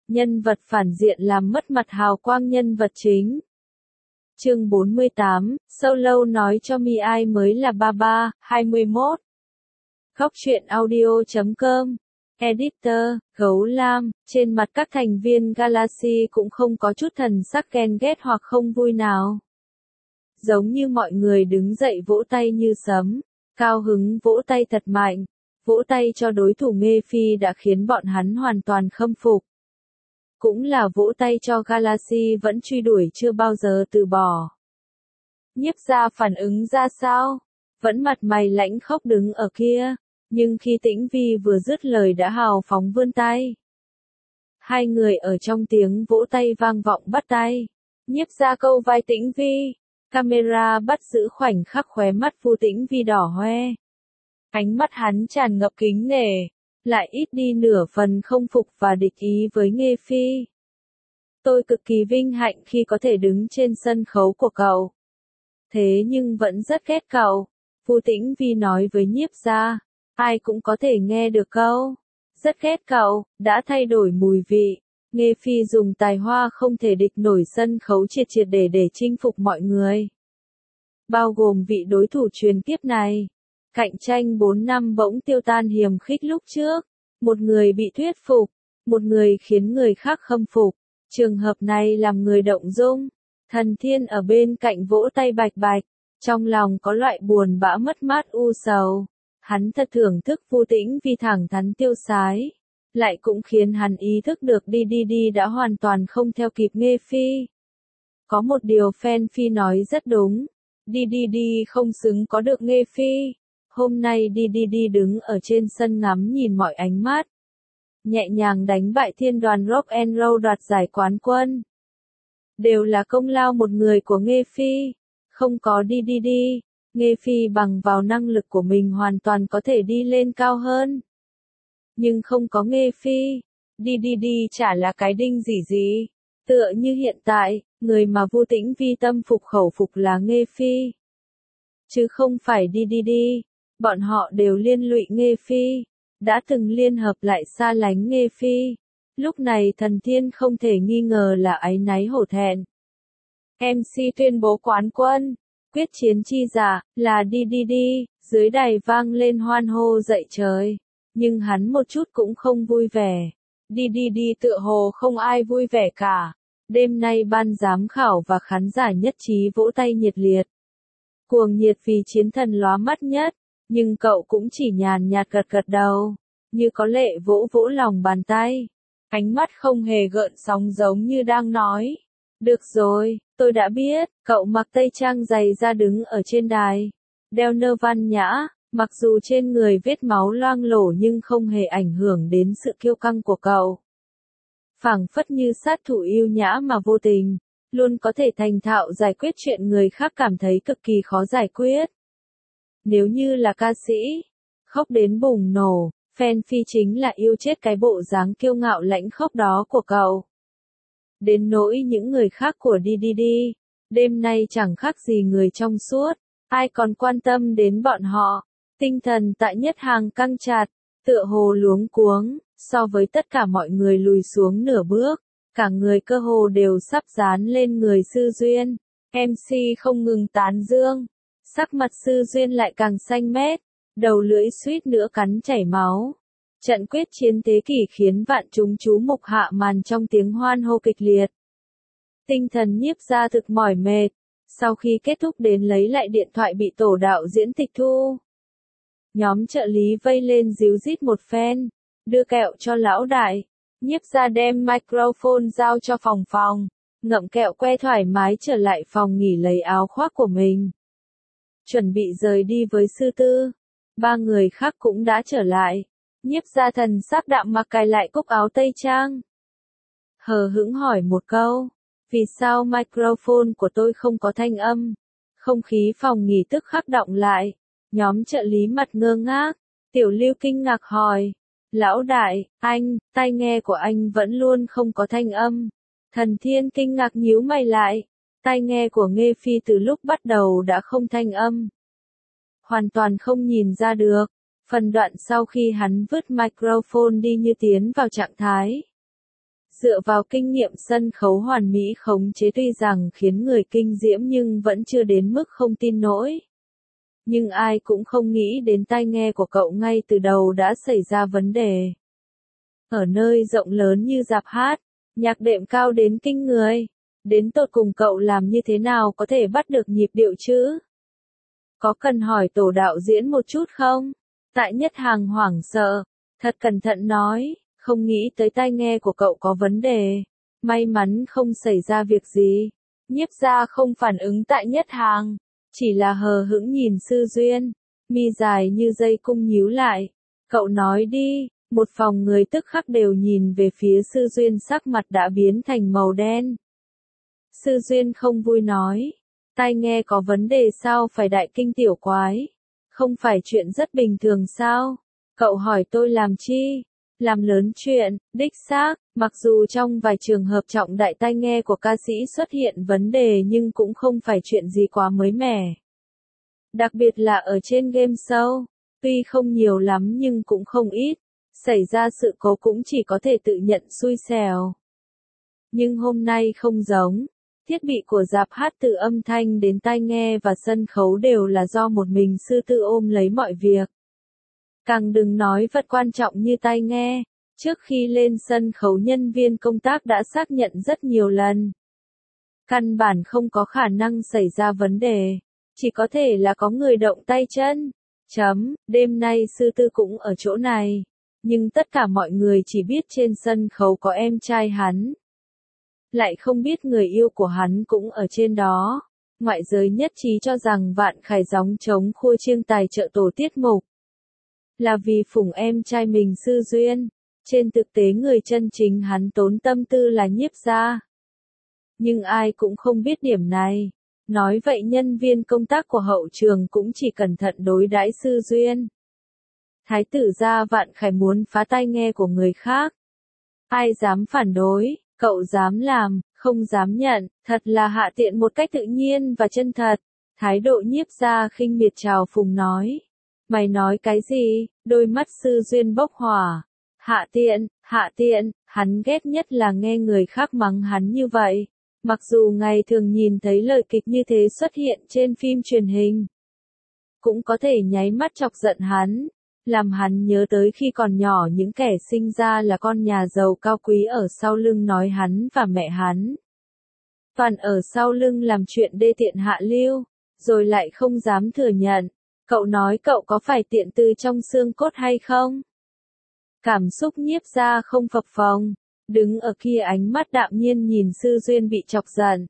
Nhân vật phản diện làm mất mặt hào quang nhân vật chính. Chương 48, Solo nói cho Mi ai mới là Baba, 21. Góc truyện audio.com. Editor, Gấu Lam, trên mặt các thành viên Galaxy cũng không có chút thần sắc ghen ghét hoặc không vui nào. Giống như mọi người đứng dậy vỗ tay như sấm, cao hứng vỗ tay thật mạnh, vỗ tay cho đối thủ Nghe Phi đã khiến bọn hắn hoàn toàn khâm phục. Cũng là vỗ tay cho Galaxy vẫn truy đuổi chưa bao giờ từ bỏ. Nhiếp gia phản ứng ra sao? Vẫn mặt mày lãnh khốc đứng ở kia, nhưng khi Tĩnh Vi vừa dứt lời đã hào phóng vươn tay. Hai người ở trong tiếng vỗ tay vang vọng bắt tay. Nhiếp gia câu vai Tĩnh Vi, camera bắt giữ khoảnh khắc khóe mắt Vu Tĩnh Vi đỏ hoe. Ánh mắt hắn tràn ngập kính nể, lại ít đi nửa phần không phục và địch ý với Nghe Phi. Tôi cực kỳ vinh hạnh khi có thể đứng trên sân khấu của cậu. Thế nhưng vẫn rất ghét cậu, Vu Tĩnh Vi nói với Nhiếp gia. Ai cũng có thể nghe được câu. Rất ghét cậu, đã thay đổi mùi vị. Nghe Phi dùng tài hoa không thể địch nổi sân khấu triệt triệt để chinh phục mọi người. Bao gồm vị đối thủ truyền kiếp này. Cạnh tranh 4 năm bỗng tiêu tan hiềm khích lúc trước. Một người bị thuyết phục, một người khiến người khác khâm phục. Trường hợp này làm người động dung. Thần Thiên ở bên cạnh vỗ tay bạch bạch, trong lòng có loại buồn bã mất mát u sầu. Hắn thật thưởng thức Vu Tĩnh Vi thẳng thắn tiêu sái, lại cũng khiến hắn ý thức được đi đã hoàn toàn không theo kịp Nghe Phi. Có một điều fan Phi nói rất đúng, đi không xứng có được Nghe Phi. Hôm nay đi đứng ở trên sân ngắm nhìn mọi ánh mắt, nhẹ nhàng đánh bại thiên đoàn Rock and Roll đoạt giải quán quân. Đều là công lao một người của Nghe Phi, không có đi. Nghe Phi bằng vào năng lực của mình hoàn toàn có thể đi lên cao hơn. Nhưng không có Nghe Phi, đi chả là cái đinh gì. Tựa như hiện tại, người mà Vu Tĩnh Vi tâm phục khẩu phục là Nghe Phi. Chứ không phải đi. Bọn họ đều liên lụy Nghe Phi, đã từng liên hợp lại xa lánh Nghe Phi. Lúc này Thần Thiên không thể nghi ngờ là áy náy hổ thẹn. MC tuyên bố quán quân. Quyết chiến chi giả, là đi, dưới đài vang lên hoan hô dậy trời. Nhưng hắn một chút cũng không vui vẻ. Đi tựa hồ không ai vui vẻ cả. Đêm nay ban giám khảo và khán giả nhất trí vỗ tay nhiệt liệt. Cuồng nhiệt vì chiến thần lóa mắt nhất, nhưng cậu cũng chỉ nhàn nhạt gật đầu, như có lệ vỗ lòng bàn tay. Ánh mắt không hề gợn sóng giống như đang nói. Được rồi, tôi đã biết, cậu mặc tây trang dày ra đứng ở trên đài. Đeo nơ văn nhã, mặc dù trên người vết máu loang lổ nhưng không hề ảnh hưởng đến sự kiêu căng của cậu. Phảng phất như sát thủ yêu nhã mà vô tình, luôn có thể thành thạo giải quyết chuyện người khác cảm thấy cực kỳ khó giải quyết. Nếu như là ca sĩ, khóc đến bùng nổ, fan Phi chính là yêu chết cái bộ dáng kiêu ngạo lãnh khốc đó của cậu. Đến nỗi những người khác của đi, đêm nay chẳng khác gì người trong suốt, ai còn quan tâm đến bọn họ. Tinh thần tại Nhất Hàng căng chặt, tựa hồ luống cuống, so với tất cả mọi người lùi xuống nửa bước, cả người cơ hồ đều sắp dán lên người Sư Duyên. MC không ngừng tán dương, sắc mặt Sư Duyên lại càng xanh mét, đầu lưỡi suýt nữa cắn chảy máu. Trận quyết chiến thế kỷ khiến vạn chúng chú mục hạ màn trong tiếng hoan hô kịch liệt. Tinh thần Nhiếp gia thực mỏi mệt, sau khi kết thúc đến lấy lại điện thoại bị tổ đạo diễn tịch thu. Nhóm trợ lý vây lên díu dít một phen, đưa kẹo cho lão đại. Nhiếp gia đem microphone giao cho phòng, ngậm kẹo que thoải mái trở lại phòng nghỉ lấy áo khoác của mình. Chuẩn bị rời đi với Sư Tư, ba người khác cũng đã trở lại. Nhiếp gia thần sắc đạm mặc cài lại cúc áo tây trang. Hờ hững hỏi một câu, vì sao microphone của tôi không có thanh âm? Không khí phòng nghỉ tức khắc đọng lại. Nhóm trợ lý mặt ngơ ngác, Tiểu Lưu kinh ngạc hỏi, lão đại, tai nghe của anh vẫn luôn không có thanh âm. Thần Thiên kinh ngạc nhíu mày lại, tai nghe của Nghe Phi từ lúc bắt đầu đã không thanh âm. Hoàn toàn không nhìn ra được. Phần đoạn sau khi hắn vứt microphone đi như tiến vào trạng thái Dựa vào kinh nghiệm sân khấu hoàn mỹ khống chế tuy rằng khiến người kinh diễm nhưng vẫn chưa đến mức không tin nổi. Nhưng ai cũng không nghĩ đến tai nghe của cậu ngay từ đầu đã xảy ra vấn đề. Ở nơi rộng lớn như rạp hát, nhạc đệm cao đến kinh người. Đến tột cùng cậu làm như thế nào có thể bắt được nhịp điệu chứ? Có cần hỏi tổ đạo diễn một chút không? Tại Nhất Hàng hoảng sợ, thật cẩn thận nói, không nghĩ tới tai nghe của cậu có vấn đề. May mắn không xảy ra việc gì. Nhiếp gia không phản ứng Tại Nhất Hàng, chỉ là hờ hững nhìn Sư Duyên, mi dài như dây cung nhíu lại. Cậu nói đi, một phòng người tức khắc đều nhìn về phía Sư Duyên, sắc mặt đã biến thành màu đen. Sư Duyên không vui nói, tai nghe có vấn đề sao phải đại kinh tiểu quái, không phải chuyện rất bình thường sao, cậu hỏi tôi làm chi, làm lớn chuyện, đích xác, mặc dù trong vài trường hợp trọng đại tai nghe của ca sĩ xuất hiện vấn đề nhưng cũng không phải chuyện gì quá mới mẻ. Đặc biệt là ở trên game show, tuy không nhiều lắm nhưng cũng không ít, xảy ra sự cố cũng chỉ có thể tự nhận xui xẻo. Nhưng hôm nay không giống. Thiết bị của rạp hát từ âm thanh đến tai nghe và sân khấu đều là do một mình Sư Tư ôm lấy mọi việc. Càng đừng nói vật quan trọng như tai nghe, trước khi lên sân khấu nhân viên công tác đã xác nhận rất nhiều lần. Căn bản không có khả năng xảy ra vấn đề, chỉ có thể là có người động tay chân. Đêm nay Sư Tư cũng ở chỗ này, nhưng tất cả mọi người chỉ biết trên sân khấu có em trai hắn. Lại không biết người yêu của hắn cũng ở trên đó. Ngoại giới nhất trí cho rằng Vạn Khải gióng trống khua chiêng tài trợ tổ tiết mục là vì phụng em trai mình Sư Duyên. Trên thực tế người chân chính hắn tốn tâm tư là Nhiếp gia. Nhưng ai cũng không biết điểm này. Nói vậy nhân viên công tác của hậu trường cũng chỉ cẩn thận đối đãi Sư Duyên. Thái tử gia Vạn Khải muốn phá tai nghe của người khác. Ai dám phản đối? Cậu dám làm, không dám nhận, thật là hạ tiện một cách tự nhiên và chân thật. Thái độ Nhiếp gia khinh miệt trào phúng nói. Mày nói cái gì? Đôi mắt Sư Duyên bốc hỏa. Hạ tiện, hắn ghét nhất là nghe người khác mắng hắn như vậy. Mặc dù ngày thường nhìn thấy lời kịch như thế xuất hiện trên phim truyền hình, cũng có thể nháy mắt chọc giận hắn. Làm hắn nhớ tới khi còn nhỏ những kẻ sinh ra là con nhà giàu cao quý ở sau lưng nói hắn và mẹ hắn. Toàn ở sau lưng làm chuyện đê tiện hạ lưu, rồi lại không dám thừa nhận. Cậu nói cậu có phải tiện từ trong xương cốt hay không? Cảm xúc Nhiếp gia không phập phồng, đứng ở kia ánh mắt đạm nhiên nhìn Sư Duyên bị chọc giận.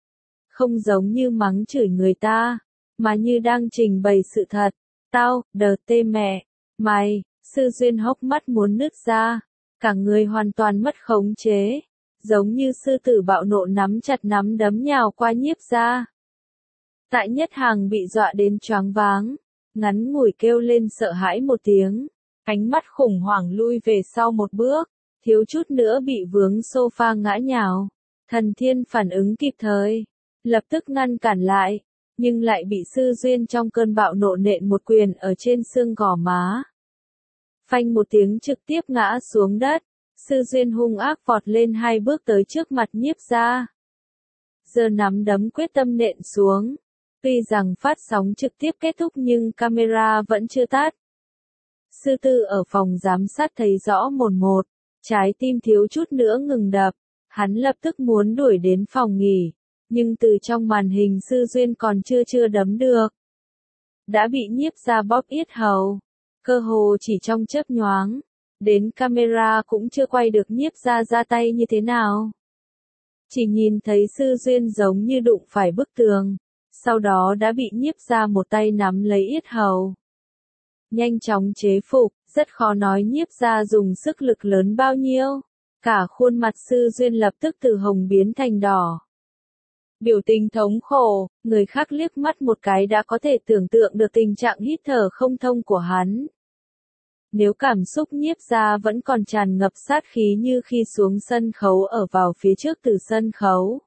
Không giống như mắng chửi người ta, mà như đang trình bày sự thật. Tao, tê mẹ. Mày, Sư Duyên hốc mắt muốn nứt ra, cả người hoàn toàn mất khống chế, giống như sư tử bạo nộ nắm chặt nắm đấm nhào qua Nhiếp gia. Tại Nhất Hàng bị dọa đến choáng váng, ngắn ngủi kêu lên sợ hãi một tiếng, ánh mắt khủng hoảng lui về sau một bước, thiếu chút nữa bị vướng sofa ngã nhào. Thần Thiên phản ứng kịp thời, lập tức ngăn cản lại. Nhưng lại bị Sư Duyên trong cơn bạo nộ nện một quyền ở trên xương gò má. Phanh một tiếng trực tiếp ngã xuống đất, Sư Duyên hung ác vọt lên 2 bước tới trước mặt Nhiếp gia. Giơ nắm đấm quyết tâm nện xuống. Tuy rằng phát sóng trực tiếp kết thúc nhưng camera vẫn chưa tắt. Sư Tư ở phòng giám sát thấy rõ mồn một, trái tim thiếu chút nữa ngừng đập, hắn lập tức muốn đuổi đến phòng nghỉ. Nhưng từ trong màn hình Sư Duyên còn chưa đấm được, đã bị Nhiếp gia bóp yết hầu, cơ hồ chỉ trong chớp nhoáng, đến camera cũng chưa quay được Nhiếp gia ra tay như thế nào. Chỉ nhìn thấy Sư Duyên giống như đụng phải bức tường, sau đó đã bị Nhiếp gia một tay nắm lấy yết hầu. Nhanh chóng chế phục, rất khó nói Nhiếp gia dùng sức lực lớn bao nhiêu, cả khuôn mặt Sư Duyên lập tức từ hồng biến thành đỏ. Biểu tình thống khổ, người khác liếc mắt một cái đã có thể tưởng tượng được tình trạng hít thở không thông của hắn. Nếu cảm xúc Nhiếp gia vẫn còn tràn ngập sát khí như khi xuống sân khấu ở vào phía trước từ sân khấu.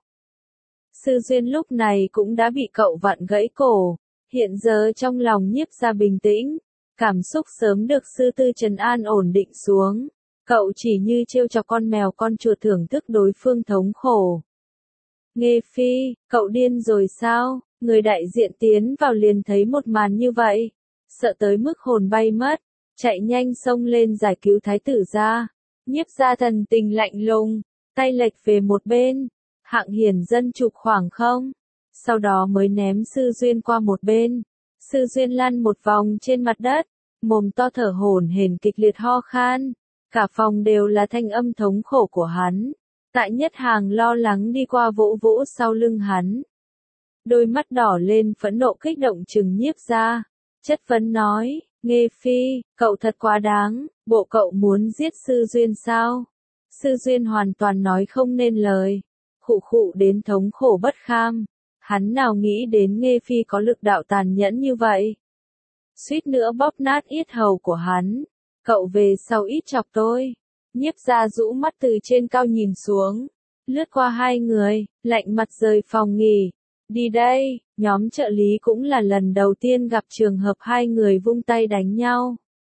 Sư Duyên lúc này cũng đã bị cậu vặn gãy cổ, hiện giờ trong lòng Nhiếp gia bình tĩnh, cảm xúc sớm được Sư Tư trấn an ổn định xuống. Cậu chỉ như trêu chọc con mèo con chuột thưởng thức đối phương thống khổ. Nghe Phi, cậu điên rồi sao? Người đại diện tiến vào liền thấy một màn như vậy. Sợ tới mức hồn bay mất. Chạy nhanh xông lên giải cứu thái tử ra. Nhiếp gia thần tình lạnh lùng. Tay lệch về một bên. Hạng Hiển Dân chụp khoảng không. Sau đó mới ném Sư Duyên qua một bên. Sư Duyên lăn một vòng trên mặt đất. Mồm to thở hổn hển kịch liệt ho khan. Cả phòng đều là thanh âm thống khổ của hắn. Tạ Nhất Hàng lo lắng đi qua vỗ vỗ sau lưng hắn. Đôi mắt đỏ lên phẫn nộ kích động trừng Nhiếp gia. Chất vấn nói, Nghe Phi, cậu thật quá đáng, bộ cậu muốn giết Sư Duyên sao? Sư Duyên hoàn toàn nói không nên lời. Khụ khụ đến thống khổ bất kham. Hắn nào nghĩ đến Nghe Phi có lực đạo tàn nhẫn như vậy. Suýt nữa bóp nát yết hầu của hắn. Cậu về sau ít chọc tôi. Nhiếp gia rũ mắt từ trên cao nhìn xuống. Lướt qua hai người, lạnh mặt rời phòng nghỉ. Đi đây, nhóm trợ lý cũng là lần đầu tiên gặp trường hợp hai người vung tay đánh nhau.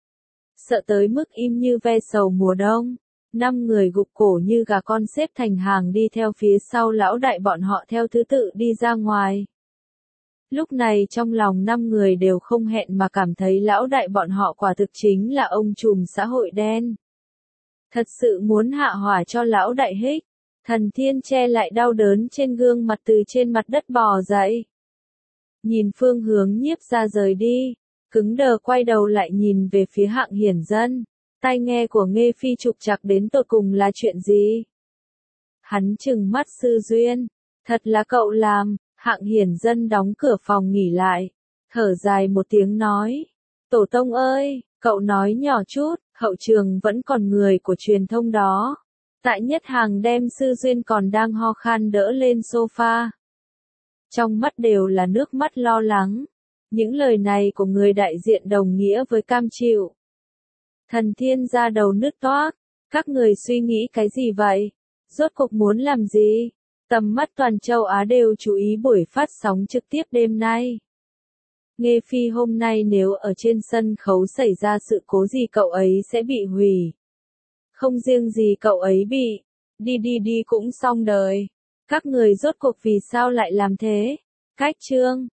Sợ tới mức im như ve sầu mùa đông. 5 người gục cổ như gà con xếp thành hàng đi theo phía sau lão đại bọn họ theo thứ tự đi ra ngoài. Lúc này trong lòng 5 người đều không hẹn mà cảm thấy lão đại bọn họ quả thực chính là ông trùm xã hội đen. Thật sự muốn hạ hỏa cho lão đại hích. Thần Thiên che lại đau đớn trên gương mặt từ trên mặt đất bò dậy. Nhìn phương hướng Nhiếp gia rời đi, cứng đờ quay đầu lại nhìn về phía Hạng Hiển Dân. Tai nghe của Nghe Phi trục trặc đến tột cùng là chuyện gì? Hắn trừng mắt Sư Duyên. Thật là cậu làm. Hạng Hiển Dân đóng cửa phòng nghỉ lại. Thở dài một tiếng nói. Tổ tông ơi, cậu nói nhỏ chút, hậu trường vẫn còn người của truyền thông đó. Tạ Nhất Hàng đem Sư Duyên còn đang ho khan đỡ lên sofa. Trong mắt đều là nước mắt lo lắng. Những lời này của người đại diện đồng nghĩa với cam chịu. Thần Thiên ra đầu nứt toác. Các người suy nghĩ cái gì vậy? Rốt cuộc muốn làm gì? Tầm mắt toàn châu Á đều chú ý buổi phát sóng trực tiếp đêm nay. Nghe Phi hôm nay nếu ở trên sân khấu xảy ra sự cố gì cậu ấy sẽ bị hủy. Không riêng gì cậu ấy bị. Đi cũng xong đời. Các người rốt cuộc vì sao lại làm thế? Cách chương.